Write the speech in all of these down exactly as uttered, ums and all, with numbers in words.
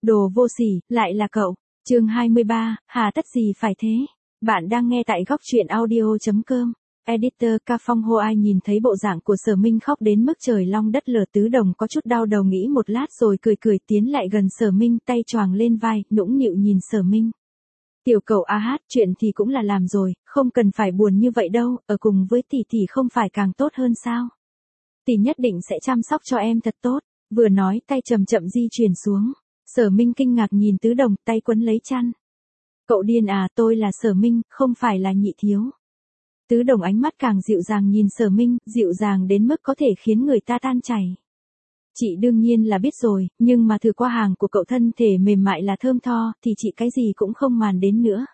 Đồ vô sỉ, lại là cậu. Chương hai mươi ba, hà tất gì phải thế? Bạn đang nghe tại góc truyện audio chấm com. Editor Ca Phong Hô Ai nhìn thấy bộ dạng của Sở Minh khóc đến mức trời long đất lở, Tứ Đồng có chút đau đầu nghĩ một lát rồi cười cười tiến lại gần Sở Minh, tay choàng lên vai, nũng nịu nhìn Sở Minh. Tiểu cậu a hát, chuyện thì cũng là làm rồi, không cần phải buồn như vậy đâu, ở cùng với tỷ tỷ không phải càng tốt hơn sao? Tỷ nhất định sẽ chăm sóc cho em thật tốt. Vừa nói tay chậm chậm di chuyển xuống. Sở Minh kinh ngạc nhìn Tứ Đồng, tay quấn lấy chăn. Cậu điên à, tôi là Sở Minh, không phải là Nhị Thiếu. Tứ Đồng ánh mắt càng dịu dàng nhìn Sở Minh, dịu dàng đến mức có thể khiến người ta tan chảy. Chị đương nhiên là biết rồi, nhưng mà thử qua hàng của cậu thân thể mềm mại là thơm tho, thì chị cái gì cũng không màn đến nữa.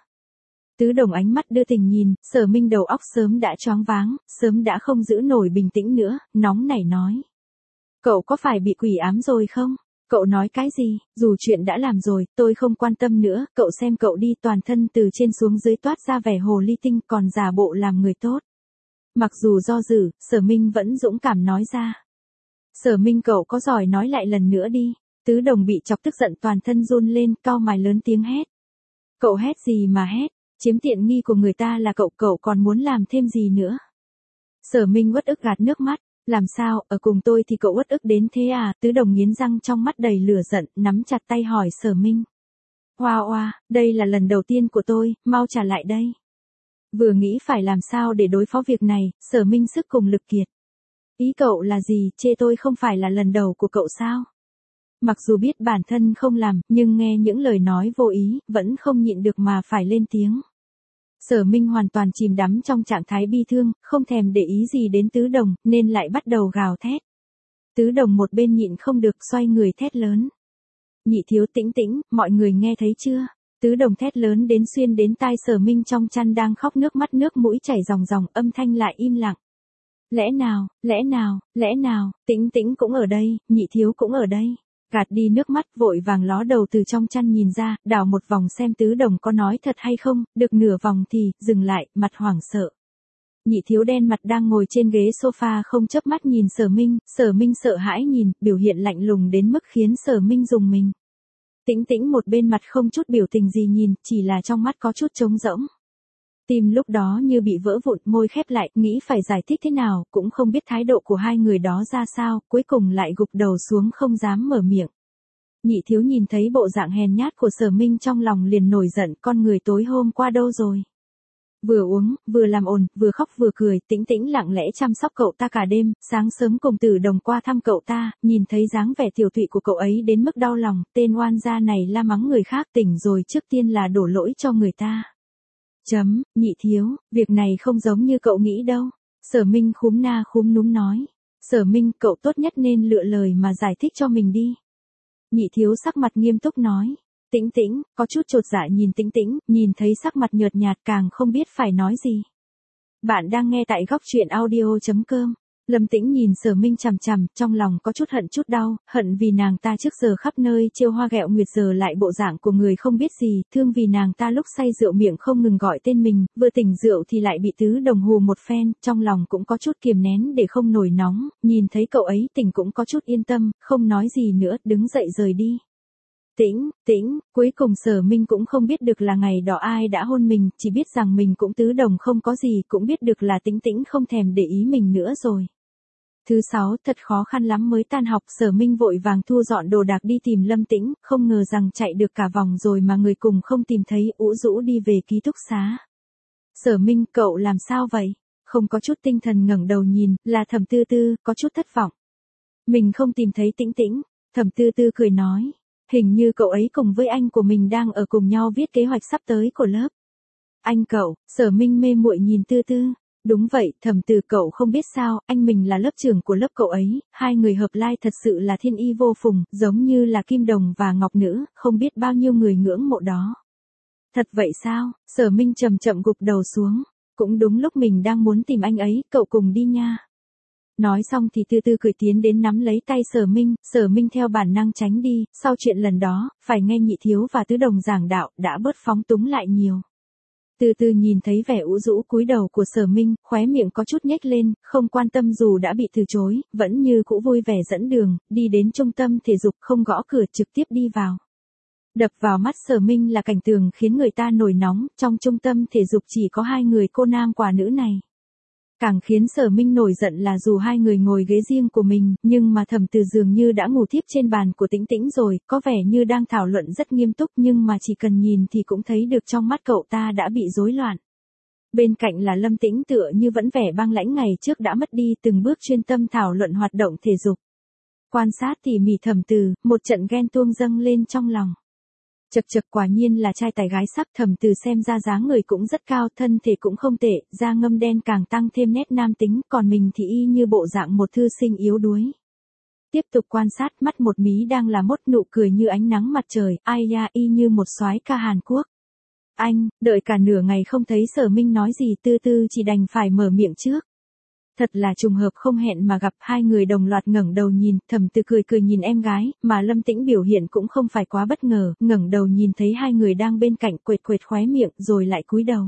Tứ Đồng ánh mắt đưa tình nhìn, Sở Minh đầu óc sớm đã choáng váng, sớm đã không giữ nổi bình tĩnh nữa, nóng nảy nói. Cậu có phải bị quỷ ám rồi không? Cậu nói cái gì? Dù chuyện đã làm rồi, tôi không quan tâm nữa, cậu xem cậu đi, toàn thân từ trên xuống dưới toát ra vẻ hồ ly tinh, còn giả bộ làm người tốt. Mặc dù do dự, Sở Minh vẫn dũng cảm nói ra. Sở Minh, cậu có giỏi nói lại lần nữa đi. Tứ Đồng bị chọc tức giận toàn thân run lên, cau mày lớn tiếng hét. Cậu hét gì mà hét? Chiếm tiện nghi của người ta là cậu, cậu còn muốn làm thêm gì nữa? Sở Minh uất ức gạt nước mắt. Làm sao, ở cùng tôi thì cậu uất ức đến thế à? Tứ Đồng nghiến răng trong mắt đầy lửa giận, nắm chặt tay hỏi Sở Minh. Hoa oa, đây là lần đầu tiên của tôi, mau trả lại đây. Vừa nghĩ phải làm sao để đối phó việc này, Sở Minh sức cùng lực kiệt. Ý cậu là gì, chê tôi không phải là lần đầu của cậu sao? Mặc dù biết bản thân không làm, nhưng nghe những lời nói vô ý, vẫn không nhịn được mà phải lên tiếng. Sở Minh hoàn toàn chìm đắm trong trạng thái bi thương, không thèm để ý gì đến Tứ Đồng, nên lại bắt đầu gào thét. Tứ Đồng một bên nhịn không được xoay người thét lớn. Nhị Thiếu, tĩnh tĩnh, mọi người nghe thấy chưa? Tứ Đồng thét lớn đến xuyên đến tai Sở Minh trong chăn đang khóc, nước mắt nước mũi chảy ròng ròng, âm thanh lại im lặng. Lẽ nào, lẽ nào, lẽ nào, tĩnh tĩnh cũng ở đây, Nhị Thiếu cũng ở đây. Gạt đi nước mắt, vội vàng ló đầu từ trong chăn nhìn ra, đảo một vòng xem Tứ Đồng có nói thật hay không, được nửa vòng thì, dừng lại, mặt hoảng sợ. Nhị Thiếu đen mặt đang ngồi trên ghế sofa không chớp mắt nhìn Sở Minh, Sở Minh sợ hãi nhìn, biểu hiện lạnh lùng đến mức khiến Sở Minh rùng mình. Tĩnh tĩnh một bên mặt không chút biểu tình gì nhìn, chỉ là trong mắt có chút trống rỗng. Tim lúc đó như bị vỡ vụn, môi khép lại, nghĩ phải giải thích thế nào, cũng không biết thái độ của hai người đó ra sao, cuối cùng lại gục đầu xuống không dám mở miệng. Nhị Thiếu nhìn thấy bộ dạng hèn nhát của Sở Minh trong lòng liền nổi giận, con người tối hôm qua đâu rồi? Vừa uống, vừa làm ồn, vừa khóc vừa cười, tĩnh tĩnh lặng lẽ chăm sóc cậu ta cả đêm, sáng sớm cùng Tử Đồng qua thăm cậu ta, nhìn thấy dáng vẻ tiểu thụy của cậu ấy đến mức đau lòng, tên oan gia này la mắng người khác, tỉnh rồi trước tiên là đổ lỗi cho người ta. Chấm, Nhị Thiếu, việc này không giống như cậu nghĩ đâu. Sở Minh khúm na khúm núm nói. Sở Minh, cậu tốt nhất nên lựa lời mà giải thích cho mình đi. Nhị Thiếu sắc mặt nghiêm túc nói. Tĩnh tĩnh, có chút chột dạ nhìn Tĩnh tĩnh, nhìn thấy sắc mặt nhợt nhạt càng không biết phải nói gì. Bạn đang nghe tại góc truyện audio chấm com. Lâm Tĩnh nhìn Sở Minh chằm chằm, trong lòng có chút hận chút đau, hận vì nàng ta trước giờ khắp nơi trêu hoa ghẹo nguyệt giờ lại bộ dạng của người không biết gì, thương vì nàng ta lúc say rượu miệng không ngừng gọi tên mình, vừa tỉnh rượu thì lại bị Tứ Đồng hù một phen, trong lòng cũng có chút kiềm nén để không nổi nóng, nhìn thấy cậu ấy tỉnh cũng có chút yên tâm, không nói gì nữa, đứng dậy rời đi. Tĩnh, tĩnh, cuối cùng Sở Minh cũng không biết được là ngày đó ai đã hôn mình, chỉ biết rằng mình cũng Tứ Đồng không có gì, cũng biết được là Tĩnh tĩnh không thèm để ý mình nữa rồi. Thứ sáu, thật khó khăn lắm mới tan học, Sở Minh vội vàng thu dọn đồ đạc đi tìm Lâm Tĩnh, không ngờ rằng chạy được cả vòng rồi mà người cùng không tìm thấy, ủ rũ đi về ký túc xá. Sở Minh, cậu làm sao vậy? Không có chút tinh thần ngẩng đầu nhìn, là Thẩm Tư Tư, có chút thất vọng. Mình không tìm thấy Tĩnh tĩnh. Thẩm Tư Tư cười nói. Hình như cậu ấy cùng với anh của mình đang ở cùng nhau viết kế hoạch sắp tới của lớp. Anh cậu, Sở Minh mê muội nhìn Tư Tư. Đúng vậy, Thẩm Từ, cậu không biết sao, anh mình là lớp trưởng của lớp cậu ấy, hai người hợp lai thật sự là thiên y vô phùng, giống như là kim đồng và ngọc nữ, không biết bao nhiêu người ngưỡng mộ đó. Thật vậy sao? Sở Minh chậm chậm gục đầu xuống. Cũng đúng lúc mình đang muốn tìm anh ấy, cậu cùng đi nha. Nói xong thì Tư Tư cười tiến đến nắm lấy tay Sở Minh, Sở Minh theo bản năng tránh đi, sau chuyện lần đó, phải nghe Nhị Thiếu và Tứ Đồng giảng đạo, đã bớt phóng túng lại nhiều. Từ từ nhìn thấy vẻ ủ rũ cúi đầu của Sở Minh, khóe miệng có chút nhếch lên, không quan tâm dù đã bị từ chối, vẫn như cũ vui vẻ dẫn đường, đi đến trung tâm thể dục không gõ cửa trực tiếp đi vào. Đập vào mắt Sở Minh là cảnh tượng khiến người ta nổi nóng, trong trung tâm thể dục chỉ có hai người cô nam quả nữ này. Càng khiến Sở Minh nổi giận là dù hai người ngồi ghế riêng của mình, nhưng mà Thẩm Từ dường như đã ngủ thiếp trên bàn của Tĩnh Tĩnh rồi, có vẻ như đang thảo luận rất nghiêm túc nhưng mà chỉ cần nhìn thì cũng thấy được trong mắt cậu ta đã bị rối loạn. Bên cạnh là Lâm Tĩnh tựa như vẫn vẻ băng lãnh ngày trước đã mất đi, từng bước chuyên tâm thảo luận hoạt động thể dục. Quan sát tỉ mỉ Thẩm Từ, một trận ghen tuông dâng lên trong lòng. Chật chật, quả nhiên là trai tài gái sắc. Thẩm Từ xem ra dáng người cũng rất cao, thân thể cũng không tệ, da ngâm đen càng tăng thêm nét nam tính, còn mình thì y như bộ dạng một thư sinh yếu đuối. Tiếp tục quan sát, mắt một mí đang là mốt, nụ cười như ánh nắng mặt trời, ai da y như một soái ca Hàn Quốc. Anh, đợi cả nửa ngày không thấy Sở Minh nói gì, Tư Tư chỉ đành phải mở miệng trước. Thật là trùng hợp không hẹn mà gặp, hai người đồng loạt ngẩng đầu nhìn, Thẩm Từ cười cười nhìn em gái, mà Lâm Tĩnh biểu hiện cũng không phải quá bất ngờ, ngẩng đầu nhìn thấy hai người đang bên cạnh, quệt quệt khóe miệng rồi lại cúi đầu.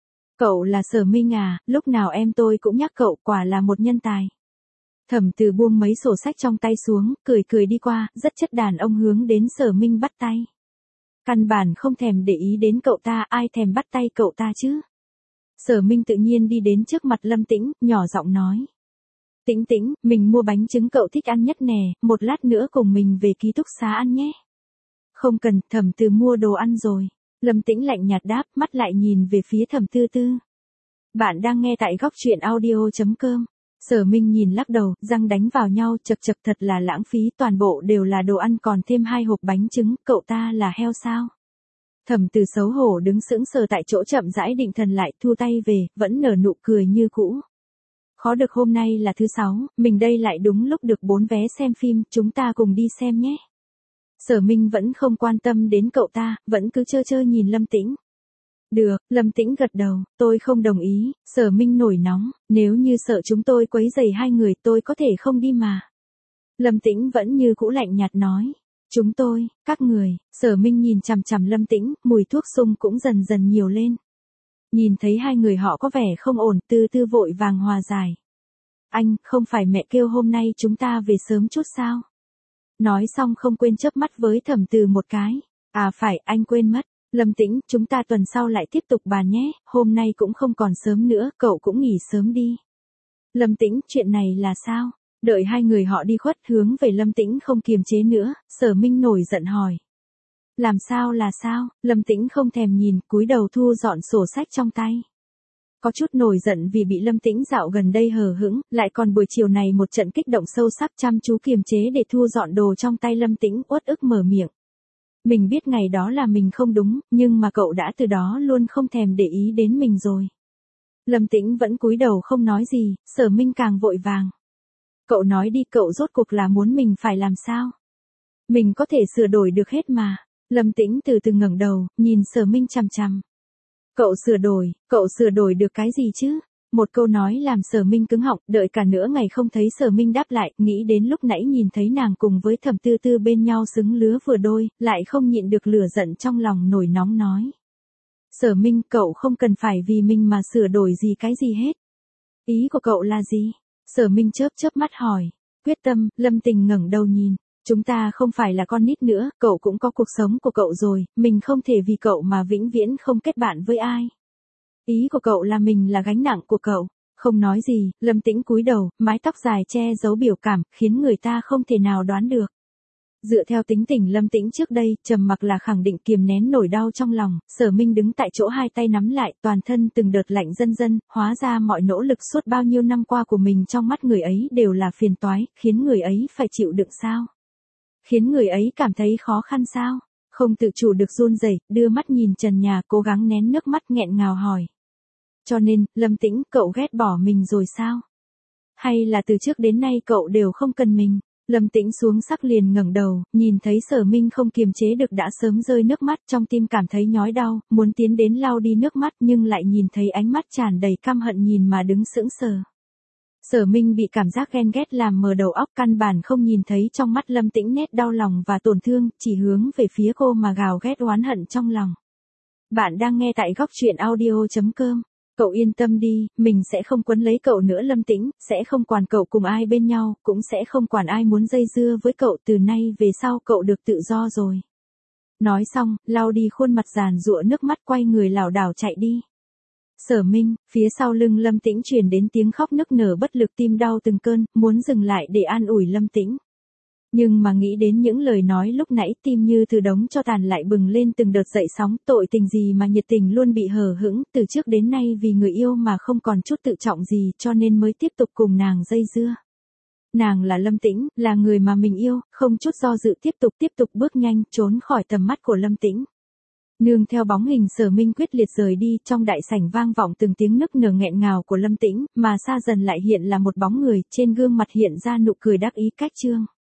Cậu là Sở Minh à, lúc nào em tôi cũng nhắc cậu, quả là một nhân tài. Thẩm Từ buông mấy sổ sách trong tay xuống, cười cười đi qua, rất chất đàn ông hướng đến Sở Minh bắt tay. Căn bản không thèm để ý đến cậu ta, ai thèm bắt tay cậu ta chứ. Sở Minh tự nhiên đi đến trước mặt Lâm Tĩnh, nhỏ giọng nói. Tĩnh Tĩnh, mình mua bánh trứng cậu thích ăn nhất nè, một lát nữa cùng mình về ký túc xá ăn nhé. Không cần, Thẩm Từ mua đồ ăn rồi. Lâm Tĩnh lạnh nhạt đáp, mắt lại nhìn về phía Thẩm Tư Tư. Bạn đang nghe tại góc truyện audio chấm com. Sở Minh nhìn lắc đầu, răng đánh vào nhau, chật chật, thật là lãng phí, toàn bộ đều là đồ ăn còn thêm hai hộp bánh trứng, cậu ta là heo sao? Thẩm Từ xấu hổ đứng sững sờ tại chỗ, chậm rãi định thần lại, thu tay về, vẫn nở nụ cười như cũ. Khó được hôm nay là thứ sáu, mình đây lại đúng lúc được bốn vé xem phim, chúng ta cùng đi xem nhé. Sở Minh vẫn không quan tâm đến cậu ta, vẫn cứ trơ trơ nhìn Lâm Tĩnh. Được, Lâm Tĩnh gật đầu, tôi không đồng ý. Sở Minh nổi nóng, nếu như sợ chúng tôi quấy rầy hai người tôi có thể không đi mà. Lâm Tĩnh vẫn như cũ lạnh nhạt nói. Chúng tôi, các người. Sở Minh nhìn chằm chằm Lâm Tĩnh, mùi thuốc sung cũng dần dần nhiều lên. Nhìn thấy hai người họ có vẻ không ổn, Tư Tư vội vàng hòa giải. Anh, không phải mẹ kêu hôm nay chúng ta về sớm chút sao? Nói xong không quên chớp mắt với Thẩm Từ một cái. À phải, anh quên mất. Lâm Tĩnh, chúng ta tuần sau lại tiếp tục bàn nhé, hôm nay cũng không còn sớm nữa, cậu cũng nghỉ sớm đi. Lâm Tĩnh, chuyện này là sao? Đợi hai người họ đi khuất hướng về Lâm Tĩnh không kiềm chế nữa, Sở Minh nổi giận hỏi. Làm sao là sao? Lâm Tĩnh không thèm nhìn, cúi đầu thu dọn sổ sách trong tay. Có chút nổi giận vì bị Lâm Tĩnh dạo gần đây hờ hững, lại còn buổi chiều này một trận kích động sâu sắc, chăm chú kiềm chế để thu dọn đồ trong tay. Lâm Tĩnh uất ức mở miệng. Mình biết ngày đó là mình không đúng, nhưng mà cậu đã từ đó luôn không thèm để ý đến mình rồi. Lâm Tĩnh vẫn cúi đầu không nói gì, Sở Minh càng vội vàng. Cậu nói đi, cậu rốt cuộc là muốn mình phải làm sao? Mình có thể sửa đổi được hết mà. Lâm Tĩnh từ từ ngẩng đầu, nhìn Sở Minh chằm chằm. Cậu sửa đổi, cậu sửa đổi được cái gì chứ? Một câu nói làm Sở Minh cứng họng, đợi cả nửa ngày không thấy Sở Minh đáp lại, nghĩ đến lúc nãy nhìn thấy nàng cùng với Thẩm Tư Tư bên nhau xứng lứa vừa đôi, lại không nhịn được lửa giận trong lòng nổi nóng nói. Sở Minh, cậu không cần phải vì mình mà sửa đổi gì cái gì hết. Ý của cậu là gì? Sở Minh chớp chớp mắt hỏi. Quyết tâm. Lâm Tình ngẩng đầu nhìn. Chúng ta không phải là con nít nữa, cậu cũng có cuộc sống của cậu rồi, mình không thể vì cậu mà vĩnh viễn không kết bạn với ai. Ý của cậu là mình là gánh nặng của cậu. Không nói gì, Lâm Tĩnh cúi đầu, mái tóc dài che giấu biểu cảm, khiến người ta không thể nào đoán được. Dựa theo tính tình Lâm Tĩnh trước đây, trầm mặc là khẳng định kiềm nén nổi đau trong lòng. Sở Minh đứng tại chỗ hai tay nắm lại, toàn thân từng đợt lạnh dần dần, hóa ra mọi nỗ lực suốt bao nhiêu năm qua của mình trong mắt người ấy đều là phiền toái, khiến người ấy phải chịu đựng sao? Khiến người ấy cảm thấy khó khăn sao? Không tự chủ được run rẩy, đưa mắt nhìn trần nhà, cố gắng nén nước mắt nghẹn ngào hỏi. Cho nên, Lâm Tĩnh, cậu ghét bỏ mình rồi sao? Hay là từ trước đến nay cậu đều không cần mình? Lâm Tĩnh xuống sắc liền ngẩng đầu, nhìn thấy Sở Minh không kiềm chế được đã sớm rơi nước mắt, trong tim cảm thấy nhói đau, muốn tiến đến lau đi nước mắt nhưng lại nhìn thấy ánh mắt tràn đầy căm hận nhìn mà đứng sững sờ. Sở Minh bị cảm giác ghen ghét làm mờ đầu óc, căn bản không nhìn thấy trong mắt Lâm Tĩnh nét đau lòng và tổn thương, chỉ hướng về phía cô mà gào ghét oán hận trong lòng. Bạn đang nghe tại góc truyện audio chấm com. Cậu yên tâm đi, mình sẽ không quấn lấy cậu nữa Lâm Tĩnh, sẽ không quản cậu cùng ai bên nhau, cũng sẽ không quản ai muốn dây dưa với cậu, từ nay về sau cậu được tự do rồi. Nói xong, lau đi khuôn mặt giàn giụa nước mắt quay người lảo đảo chạy đi. Sở Minh, phía sau lưng Lâm Tĩnh truyền đến tiếng khóc nức nở bất lực tim đau từng cơn, muốn dừng lại để an ủi Lâm Tĩnh. Nhưng mà nghĩ đến những lời nói lúc nãy tim như từ đống tro tàn lại bừng lên từng đợt dậy sóng, tội tình gì mà nhiệt tình luôn bị hờ hững, từ trước đến nay vì người yêu mà không còn chút tự trọng gì cho nên mới tiếp tục cùng nàng dây dưa. Nàng là Lâm Tĩnh, là người mà mình yêu, không chút do dự tiếp tục tiếp tục bước nhanh trốn khỏi tầm mắt của Lâm Tĩnh. Nương theo bóng hình Sở Minh quyết liệt rời đi, trong đại sảnh vang vọng từng tiếng nức nở nghẹn ngào của Lâm Tĩnh, mà xa dần lại hiện là một bóng người, trên gương mặt hiện ra nụ cười đắc ý cách trương.